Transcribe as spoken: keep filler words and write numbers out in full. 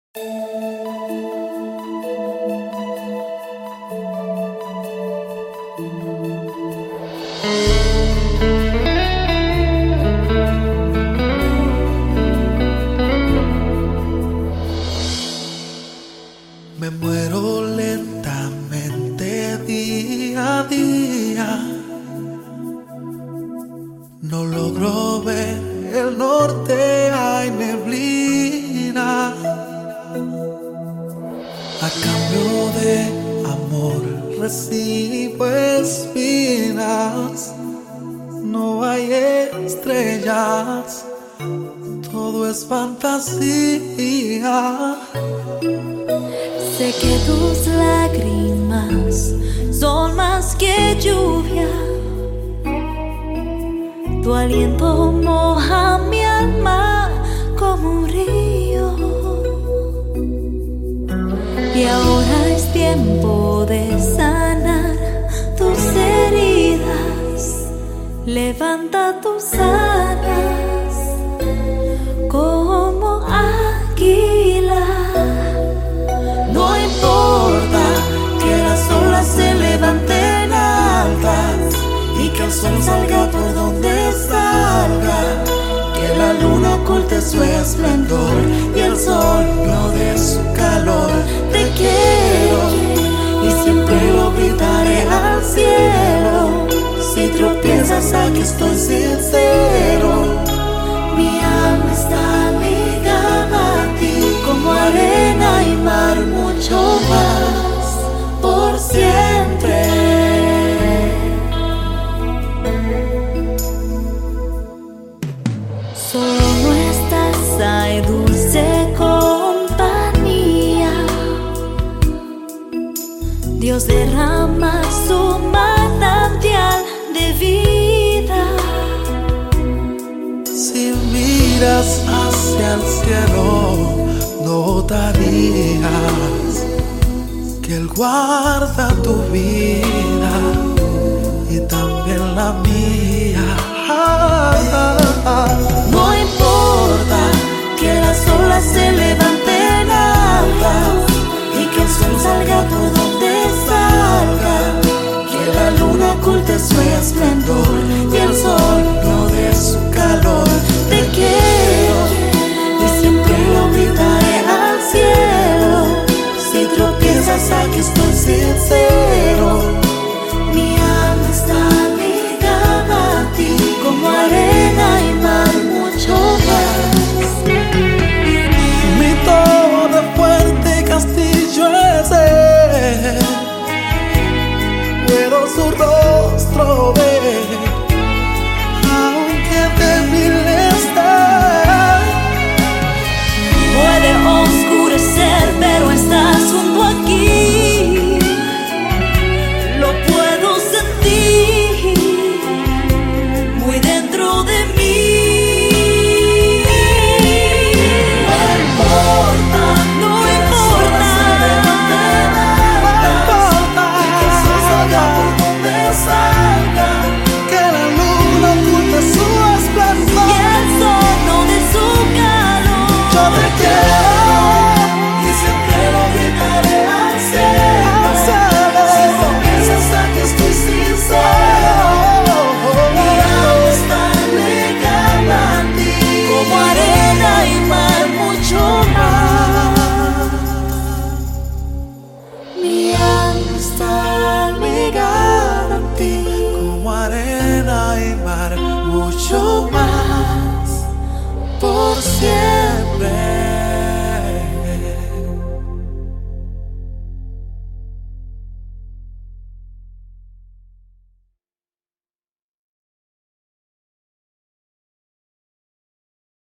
Me muero lentamente día a día. No logro ver el norte, hay neblina. A cambio de amor recibo espinas. No hay estrellas, todo es fantasía. Sé que tus lágrimas son más que lluvia. Tu aliento moja mi alma como un río. Y ahora es tiempo de sanar tus heridas. Levanta tus alas como águila. No importa que las olas se levanten altas y que el sol salga por donde salga, que la luna oculte su esplendor y el sol no dé su calor. Te quiero y siempre lo gritaré al cielo. Si tropiezas, aquí estoy sincero. Mi alma está ligada a ti como arena y mar, mucho más por siempre. Solo no estás, hay dulce compañía. Dios derrama su manantial de vida. Si miras hacia el cielo, notarías que Él guarda tu vida y también la mía. No importa que las olas se levanten altas y que el sol salga por donde salga, que la luna oculte su esplendor y el sol no dé su calor. Te quiero y siempre lo gritaré al cielo. Si tropiezas, aquí estoy sincero. Mi alma está ligada a ti como arena y mar, mucho más. Mi torre fuerte castillo es Él. Puedo su rostro ver, aunque débil está. Puede oscurecer, pero estás junto aquí. Lo puedo sentir muy dentro de mí. No importa, No que las importa. olas se levanten altas y que el sol salga por donde salga, que la luna oculte su Y esplendor. el sol no de su calor. Yo te quiero y siempre lo gritaré al cielo. Si tropiezas, aquí estoy sincero. Mi alma está ligada a ti Como arena y mar, mucho más. Mi alma está ligada a ti como arena y mar, mucho más por siempre.